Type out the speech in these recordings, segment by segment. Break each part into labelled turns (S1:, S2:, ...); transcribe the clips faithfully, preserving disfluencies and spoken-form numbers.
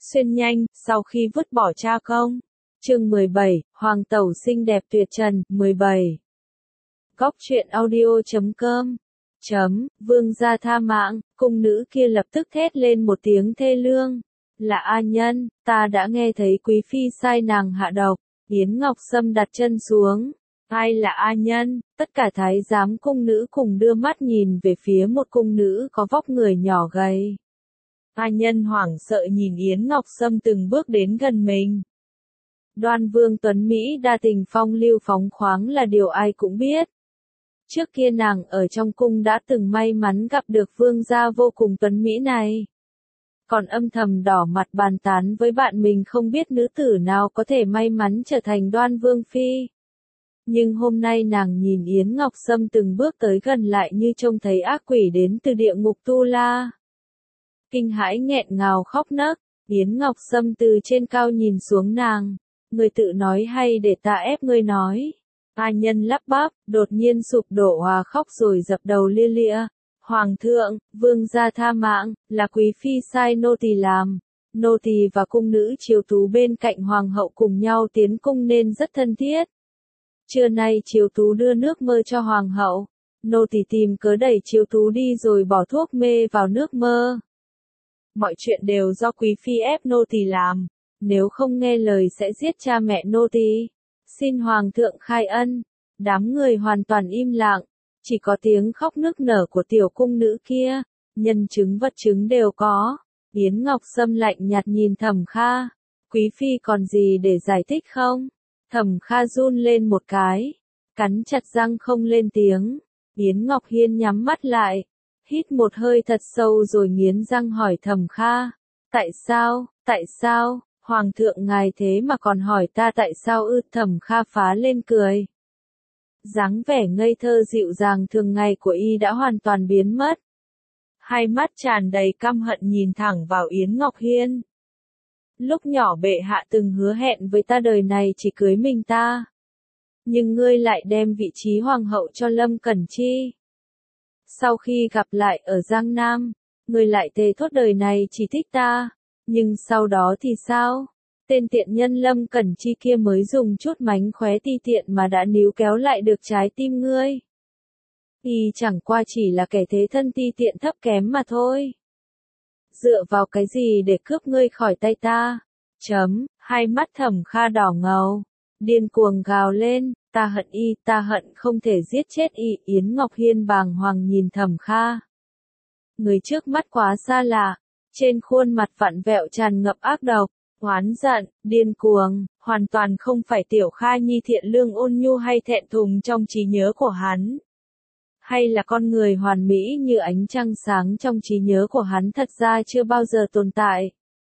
S1: Xuyên nhanh, sau khi vứt bỏ cha công. Chương mười bảy, Hoàng tẩu xinh đẹp tuyệt trần, mười bảy. Góc truyện audio chấm com. Chấm, vương gia tha mạng, cung nữ kia lập tức thét lên một tiếng thê lương. Là A Nhân, ta đã nghe thấy quý phi sai nàng hạ độc. Yến Ngọc Sâm đặt chân xuống. Ai là A Nhân? Tất cả thái giám cung nữ cùng đưa mắt nhìn về phía một cung nữ có vóc người nhỏ gầy. A Nhân hoảng sợ nhìn Yến Ngọc Sâm từng bước đến gần mình. Đoan Vương tuấn Mỹ đa tình phong lưu phóng khoáng là điều ai cũng biết. Trước kia nàng ở trong cung đã từng may mắn gặp được vương gia vô cùng tuấn Mỹ này. Còn âm thầm đỏ mặt bàn tán với bạn mình không biết nữ tử nào có thể may mắn trở thành Đoan Vương phi. Nhưng hôm nay nàng nhìn Yến Ngọc Sâm từng bước tới gần lại như trông thấy ác quỷ đến từ địa ngục Tu La. Kinh hãi nghẹn ngào khóc nấc, Yến Ngọc Sâm từ trên cao nhìn xuống nàng. Ngươi tự nói hay để ta ép ngươi nói? A Nhân lắp bắp, đột nhiên sụp đổ hòa khóc rồi dập đầu lia lịa. Hoàng thượng, vương gia tha mạng, là quý phi sai nô tỳ làm. Nô tỳ và cung nữ chiếu tú bên cạnh hoàng hậu cùng nhau tiến cung nên rất thân thiết. Trưa nay chiếu tú đưa nước mơ cho hoàng hậu. Nô tỳ tìm cớ đẩy chiếu tú đi rồi bỏ thuốc mê vào nước mơ. Mọi chuyện đều do quý phi ép nô tỳ làm. Nếu không nghe lời sẽ giết cha mẹ nô tỳ. Xin hoàng thượng khai ân. Đám người hoàn toàn im lặng. Chỉ có tiếng khóc nức nở của tiểu cung nữ kia. Nhân chứng vật chứng đều có. Yến Ngọc Sâm lạnh nhạt nhìn Thẩm Kha. Quý phi còn gì để giải thích không? Thẩm Kha run lên một cái. Cắn chặt răng không lên tiếng. Yến Ngọc Hiên nhắm mắt lại. Hít một hơi thật sâu rồi nghiến răng hỏi Thẩm Kha. Tại sao, tại sao, Hoàng thượng ngài thế mà còn hỏi ta tại sao ư? Thẩm Kha phá lên cười. Dáng vẻ ngây thơ dịu dàng thường ngày của y đã hoàn toàn biến mất. Hai mắt tràn đầy căm hận nhìn thẳng vào Yến Ngọc Hiên. Lúc nhỏ bệ hạ từng hứa hẹn với ta đời này chỉ cưới mình ta. Nhưng ngươi lại đem vị trí hoàng hậu cho Lâm Cẩn Chi. Sau khi gặp lại ở Giang Nam, ngươi lại thề thốt đời này chỉ thích ta. Nhưng sau đó thì sao? Tên tiện nhân Lâm Cẩn Chi kia mới dùng chút mánh khóe ti tiện mà đã níu kéo lại được trái tim ngươi. Y chẳng qua chỉ là kẻ thế thân ti tiện thấp kém mà thôi. Dựa vào cái gì để cướp ngươi khỏi tay ta? Chấm, hai mắt Thẩm Kha đỏ ngầu, điên cuồng gào lên, ta hận y, ta hận không thể giết chết y. Yến Ngọc Hiên bàng hoàng nhìn Thẩm Kha. Người trước mắt quá xa lạ, trên khuôn mặt vặn vẹo tràn ngập ác độc, oán giận, điên cuồng, hoàn toàn không phải tiểu Kha Nhi thiện lương ôn nhu hay thẹn thùng trong trí nhớ của hắn. Hay là con người hoàn mỹ như ánh trăng sáng trong trí nhớ của hắn thật ra chưa bao giờ tồn tại.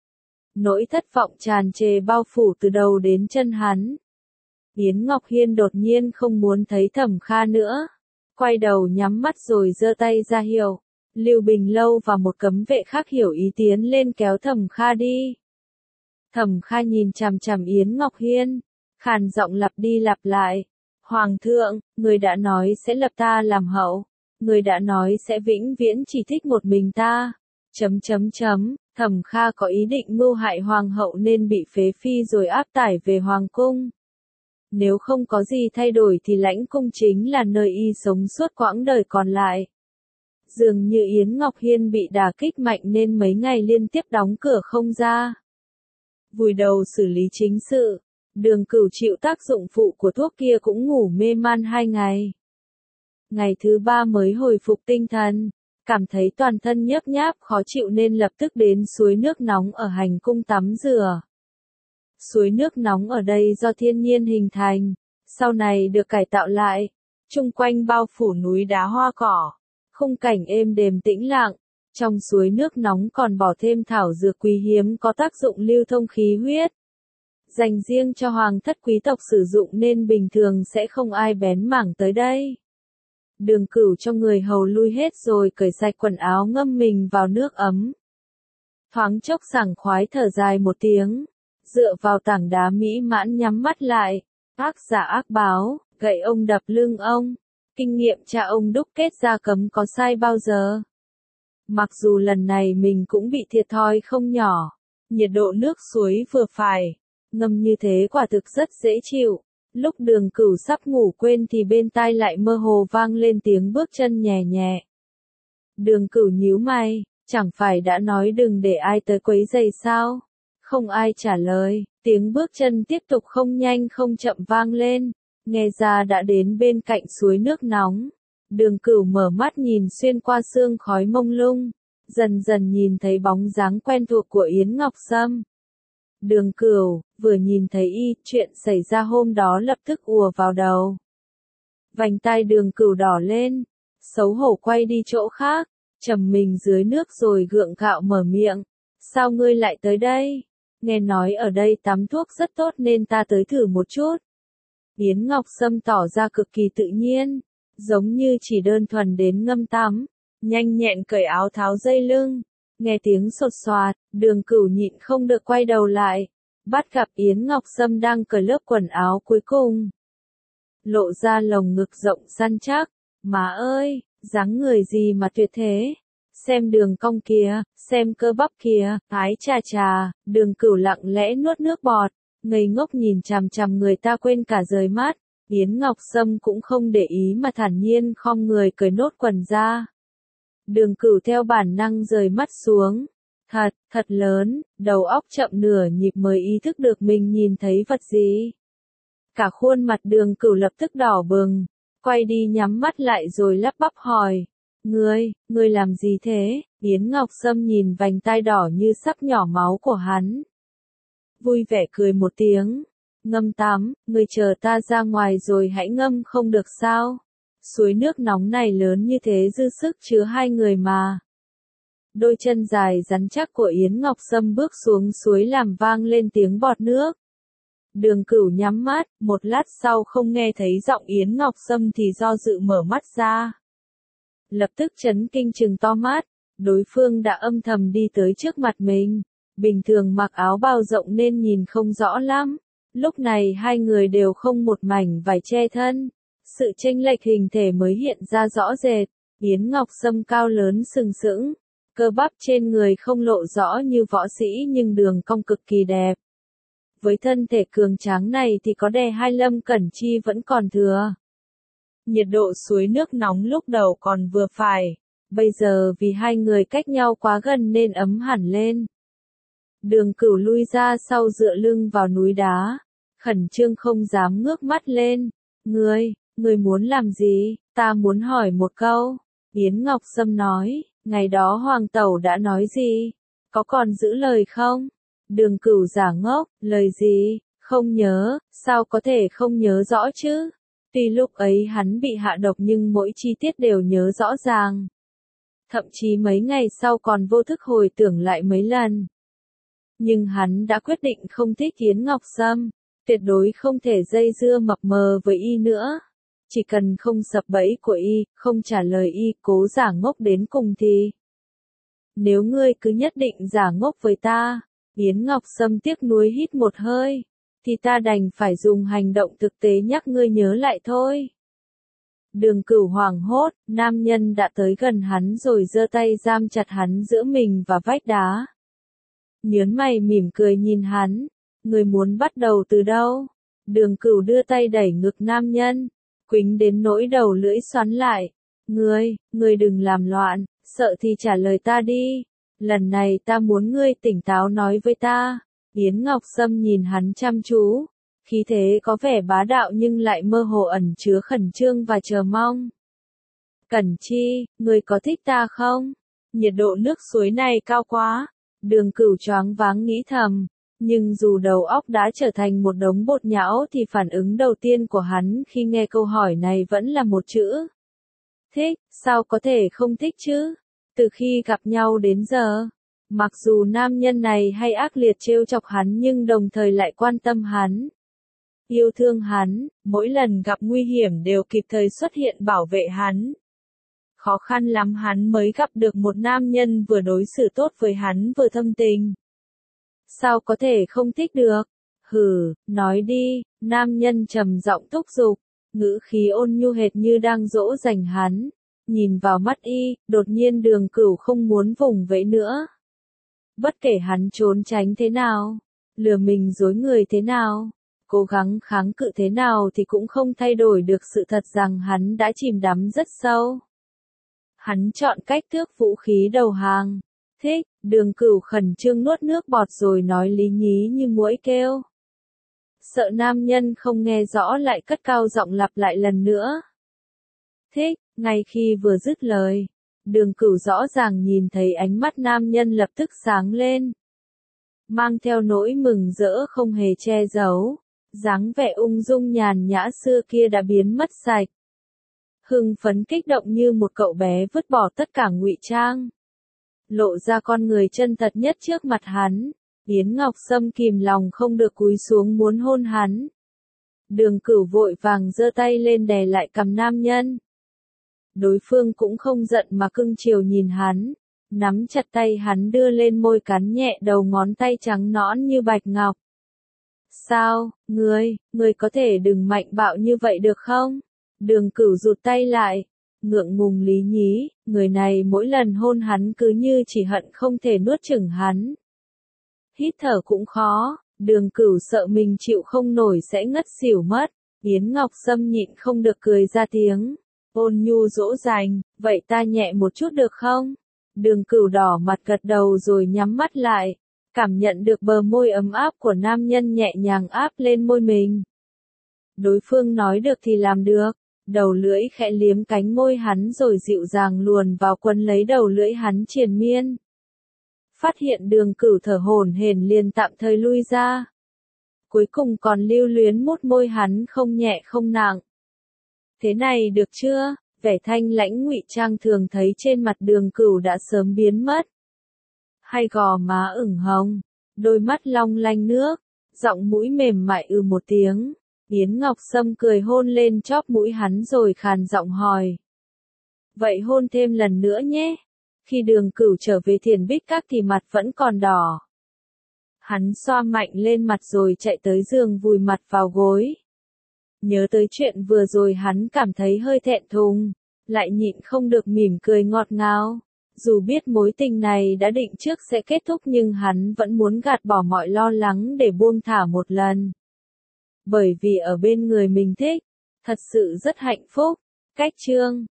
S1: Nỗi thất vọng tràn trề bao phủ từ đầu đến chân hắn. Yến Ngọc Hiên đột nhiên không muốn thấy Thẩm Kha nữa. Quay đầu nhắm mắt rồi giơ tay ra hiệu. Lưu Bình Lâu và một cấm vệ khác hiểu ý tiến lên kéo Thẩm Kha đi. Thẩm Kha nhìn chằm chằm Yến Ngọc Hiên, khàn giọng lặp đi lặp lại. Hoàng thượng, người đã nói sẽ lập ta làm hậu. Người đã nói sẽ vĩnh viễn chỉ thích một mình ta. Chấm chấm chấm, Thẩm Kha có ý định mưu hại hoàng hậu nên bị phế phi rồi áp tải về hoàng cung. Nếu không có gì thay đổi thì lãnh cung chính là nơi y sống suốt quãng đời còn lại. Dường như Yến Ngọc Hiên bị đả kích mạnh nên mấy ngày liên tiếp đóng cửa không ra. Vùi đầu xử lý chính sự, Đường Cửu chịu tác dụng phụ của thuốc kia cũng ngủ mê man hai ngày. Ngày thứ ba mới hồi phục tinh thần, cảm thấy toàn thân nhớp nháp khó chịu nên lập tức đến suối nước nóng ở hành cung tắm rửa. Suối nước nóng ở đây do thiên nhiên hình thành, sau này được cải tạo lại, chung quanh bao phủ núi đá hoa cỏ, khung cảnh êm đềm tĩnh lặng, trong suối nước nóng còn bỏ thêm thảo dược quý hiếm có tác dụng lưu thông khí huyết. Dành riêng cho hoàng thất quý tộc sử dụng nên bình thường sẽ không ai bén mảng tới đây. Đường Cửu cho người hầu lui hết rồi cởi sạch quần áo ngâm mình vào nước ấm. Thoáng chốc sảng khoái thở dài một tiếng, dựa vào tảng đá mỹ mãn nhắm mắt lại, ác giả ác báo, gậy ông đập lưng ông, kinh nghiệm cha ông đúc kết gia cấm có sai bao giờ. Mặc dù lần này mình cũng bị thiệt thòi không nhỏ, Nhiệt độ nước suối vừa phải. Ngâm như thế quả thực rất dễ chịu. Lúc Đường Cửu sắp ngủ quên thì bên tai lại mơ hồ vang lên tiếng bước chân nhẹ nhẹ. Đường Cửu nhíu mày, chẳng phải đã nói đừng để ai tới quấy rầy sao? Không ai trả lời, tiếng bước chân tiếp tục không nhanh không chậm vang lên, nghe ra đã đến bên cạnh suối nước nóng. Đường Cửu mở mắt nhìn xuyên qua sương khói mông lung, dần dần nhìn thấy bóng dáng quen thuộc của Yến Ngọc Sâm. Đường Cửu, vừa nhìn thấy y, chuyện xảy ra hôm đó lập tức ùa vào đầu. Vành tai Đường Cửu đỏ lên, xấu hổ quay đi chỗ khác, trầm mình dưới nước rồi gượng gạo mở miệng. Sao ngươi lại tới đây? Nghe nói ở đây tắm thuốc rất tốt nên ta tới thử một chút. Yến Ngọc Sâm tỏ ra cực kỳ tự nhiên, giống như chỉ đơn thuần đến ngâm tắm, nhanh nhẹn cởi áo tháo dây lưng. Nghe tiếng sột soạt, Đường Cửu nhịn không được quay đầu lại, bắt gặp Yến Ngọc Sâm đang cởi lớp quần áo cuối cùng. Lộ ra lồng ngực rộng săn chắc, má ơi, dáng người gì mà tuyệt thế. Xem đường cong kìa, xem cơ bắp kìa, ái chà chà, Đường Cửu lặng lẽ nuốt nước bọt, ngây ngốc nhìn chằm chằm người ta quên cả rời mắt. Yến Ngọc Sâm cũng không để ý mà thản nhiên khom người cởi nốt quần ra. Đường Cửu theo bản năng rời mắt xuống. Thật, thật lớn, đầu óc chậm nửa nhịp mới ý thức được mình nhìn thấy vật gì. Cả khuôn mặt Đường Cửu lập tức đỏ bừng, quay đi nhắm mắt lại rồi lắp bắp hỏi. Ngươi, ngươi làm gì thế? Yến Ngọc Sâm nhìn vành tai đỏ như sắp nhỏ máu của hắn. Vui vẻ cười một tiếng. Ngâm tắm, ngươi chờ ta ra ngoài rồi hãy ngâm không được sao? Suối nước nóng này lớn như thế dư sức chứa hai người mà. Đôi chân dài rắn chắc của Yến Ngọc Sâm bước xuống suối làm vang lên tiếng bọt nước. Đường Cửu nhắm mắt, một lát sau không nghe thấy giọng Yến Ngọc Sâm thì do dự mở mắt ra. Lập tức chấn kinh trừng to mắt, đối phương đã âm thầm đi tới trước mặt mình. Bình thường mặc áo bào rộng nên nhìn không rõ lắm. Lúc này hai người đều không một mảnh vải che thân. Sự chênh lệch hình thể mới hiện ra rõ rệt. Yến Ngọc Sâm cao lớn sừng sững, cơ bắp trên người không lộ rõ như võ sĩ nhưng đường cong cực kỳ đẹp. Với thân thể cường tráng này thì có đè hai Lâm Cẩn Chi vẫn còn thừa. Nhiệt độ suối nước nóng lúc đầu còn vừa phải, bây giờ vì hai người cách nhau quá gần nên ấm hẳn lên. Đường Cửu lui ra sau dựa lưng vào núi đá, khẩn trương không dám ngước mắt lên. Ngươi, ngươi muốn làm gì? Ta muốn hỏi một câu. Yến Ngọc Sâm nói, ngày đó Hoàng Tẩu đã nói gì? Có còn giữ lời không? Đường Cửu giả ngốc, lời gì? Không nhớ, sao có thể không nhớ rõ chứ? Tuy lúc ấy hắn bị hạ độc nhưng mỗi chi tiết đều nhớ rõ ràng. Thậm chí mấy ngày sau còn vô thức hồi tưởng lại mấy lần. Nhưng hắn đã quyết định không thích Yến Ngọc Sâm, tuyệt đối không thể dây dưa mập mờ với y nữa. Chỉ cần không sập bẫy của y, không trả lời y, cố giả ngốc đến cùng thì. Nếu ngươi cứ nhất định giả ngốc với ta, Yến Ngọc Sâm tiếc nuối hít một hơi, thì ta đành phải dùng hành động thực tế nhắc ngươi nhớ lại thôi. Đường Cửu hoảng hốt, nam nhân đã tới gần hắn rồi giơ tay giam chặt hắn giữa mình và vách đá. Nhớn mày mỉm cười nhìn hắn, ngươi muốn bắt đầu từ đâu? Đường Cửu đưa tay đẩy ngực nam nhân, quĩnh đến nỗi đầu lưỡi xoắn lại. Ngươi, ngươi đừng làm loạn, sợ thì trả lời ta đi. Lần này ta muốn ngươi tỉnh táo nói với ta. Yến Ngọc Sâm nhìn hắn chăm chú, khí thế có vẻ bá đạo nhưng lại mơ hồ ẩn chứa khẩn trương và chờ mong. Cẩn Chi, ngươi có thích ta không? Nhiệt độ nước suối này cao quá. Đường Cửu choáng váng nghĩ thầm, nhưng dù đầu óc đã trở thành một đống bột nhão thì phản ứng đầu tiên của hắn khi nghe câu hỏi này vẫn là một chữ. Thích, sao có thể không thích chứ? Từ khi gặp nhau đến giờ, mặc dù nam nhân này hay ác liệt trêu chọc hắn nhưng đồng thời lại quan tâm hắn, yêu thương hắn, mỗi lần gặp nguy hiểm đều kịp thời xuất hiện bảo vệ hắn. Khó khăn lắm hắn mới gặp được một nam nhân vừa đối xử tốt với hắn vừa thâm tình. Sao có thể không thích được? Hừ, nói đi, nam nhân trầm giọng thúc giục, ngữ khí ôn nhu hệt như đang dỗ dành hắn. Nhìn vào mắt y, đột nhiên Đường Cửu không muốn vùng vẫy nữa. Bất kể hắn trốn tránh thế nào, lừa mình dối người thế nào, cố gắng kháng cự thế nào thì cũng không thay đổi được sự thật rằng hắn đã chìm đắm rất sâu. Hắn chọn cách tước vũ khí đầu hàng. Thích, Đường Cửu khẩn trương nuốt nước bọt rồi nói lý nhí như muỗi kêu. Sợ nam nhân không nghe rõ lại cất cao giọng lặp lại lần nữa. Thích, ngay khi vừa dứt lời, Đường Cửu rõ ràng nhìn thấy ánh mắt nam nhân lập tức sáng lên. Mang theo nỗi mừng rỡ không hề che giấu, dáng vẻ ung dung nhàn nhã xưa kia đã biến mất sạch. Hưng phấn kích động như một cậu bé vứt bỏ tất cả ngụy trang, lộ ra con người chân thật nhất trước mặt hắn. Yến Ngọc Sâm kìm lòng không được cúi xuống muốn hôn hắn. Đường Cửu vội vàng giơ tay lên đè lại cằm nam nhân. Đối phương cũng không giận mà cưng chiều nhìn hắn, nắm chặt tay hắn đưa lên môi cắn nhẹ đầu ngón tay trắng nõn như bạch ngọc. Sao, ngươi, ngươi có thể đừng mạnh bạo như vậy được không? Đường Cửu rụt tay lại, ngượng ngùng lý nhí, người này mỗi lần hôn hắn cứ như chỉ hận không thể nuốt chửng hắn. Hít thở cũng khó, Đường Cửu sợ mình chịu không nổi sẽ ngất xỉu mất. Yến Ngọc Sâm nhịn không được cười ra tiếng, ôn nhu dỗ dành, vậy ta nhẹ một chút được không? Đường Cửu đỏ mặt gật đầu rồi nhắm mắt lại, cảm nhận được bờ môi ấm áp của nam nhân nhẹ nhàng áp lên môi mình. Đối phương nói được thì làm được, đầu lưỡi khẽ liếm cánh môi hắn rồi dịu dàng luồn vào quấn lấy đầu lưỡi hắn triền miên. Phát hiện Đường Cửu thở hổn hển liền tạm thời lui ra. Cuối cùng còn lưu luyến mút môi hắn không nhẹ không nặng. Thế này được chưa? Vẻ thanh lãnh ngụy trang thường thấy trên mặt Đường Cửu đã sớm biến mất. Hai gò má ửng hồng, đôi mắt long lanh nước, giọng mũi mềm mại ư một tiếng. Yến Ngọc Sâm cười hôn lên chóp mũi hắn rồi khàn giọng hỏi. Vậy hôn thêm lần nữa nhé. Khi Đường Cửu trở về Thiền Bích Các thì mặt vẫn còn đỏ. Hắn xoa mạnh lên mặt rồi chạy tới giường vùi mặt vào gối. Nhớ tới chuyện vừa rồi hắn cảm thấy hơi thẹn thùng, lại nhịn không được mỉm cười ngọt ngào. Dù biết mối tình này đã định trước sẽ kết thúc nhưng hắn vẫn muốn gạt bỏ mọi lo lắng để buông thả một lần. Bởi vì ở bên người mình thích, thật sự rất hạnh phúc. Cách chương